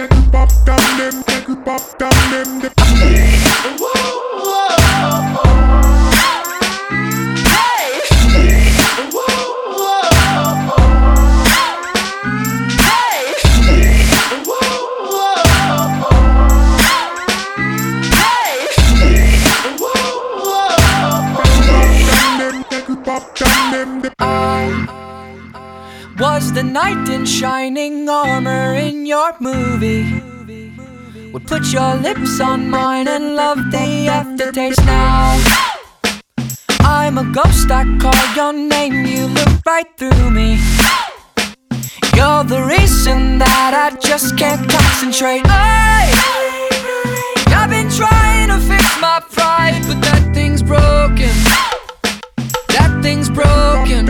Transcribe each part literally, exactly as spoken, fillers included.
Was the knight in shining armor in your movie? Would put your lips on mine and love the aftertaste now. I'm a ghost, I call your name, you look right through me. You're the reason that I just can't concentrate. Hey! I've been trying to fix my pride, but that thing's broken. That thing's broken.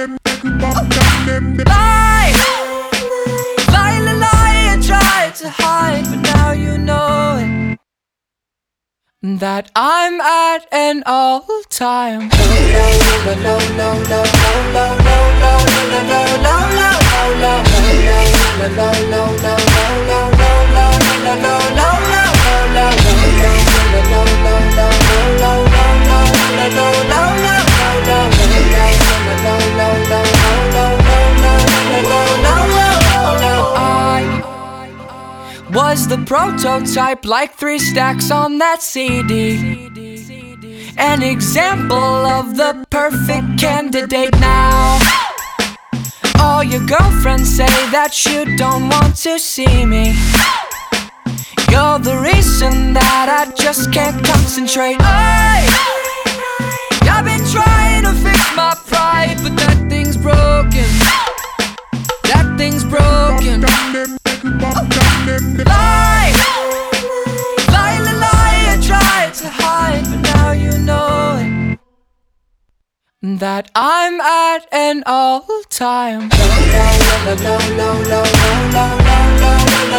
Lie, lie, lie, lie, I tried to hide, but now you know it. That I'm at an all-time low, low, low, low, low, low, low, low, low, low, was the prototype, like three stacks on that C D. An example of the perfect candidate now. All your girlfriends say that you don't want to see me. You're the reason that I just can't concentrate. Hey! I've been trying to fix my pride, but that thing's broken. That thing's broken. Lie, lie, lie, lie, I tried to hide, but now you know it. That I'm at an all-time low, low, low, low, low, low, low,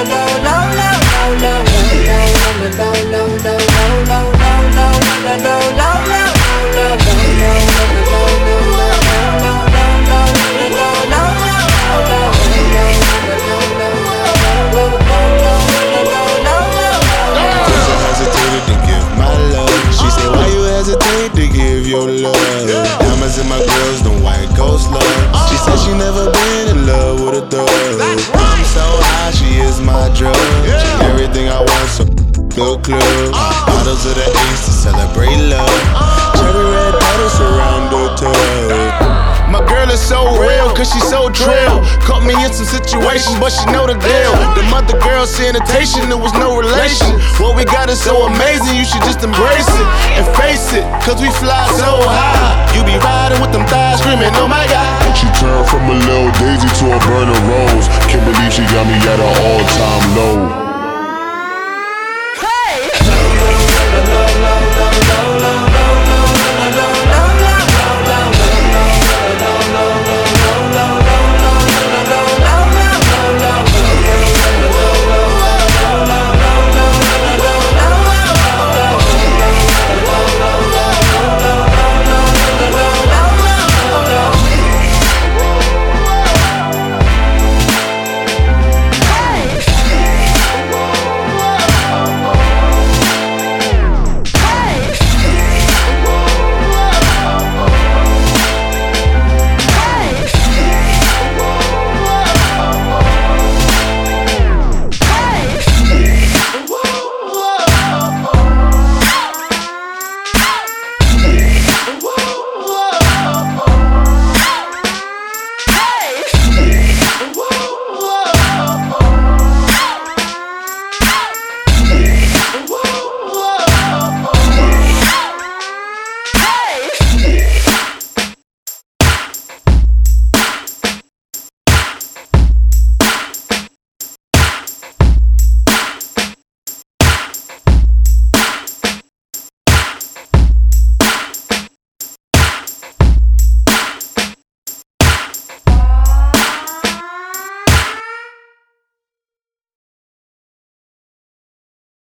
She said, why you hesitate to give your love? Diamonds in my girls, them white ghost love. She said she never been in love with a thug. I'm so high, she is my drug. She everything I want, so go club. Bottles of the Ace to celebrate love. Cherry red petals surround the tub. My girl is so real, cause she's so trill. Caught me in some situations, but she know the deal. The mother girl sanitation, there was no relation. What we got is so amazing, you should just embrace it and face it, cause we fly so high. You be riding with them thighs screaming, oh my God. She turned from a little daisy to a burner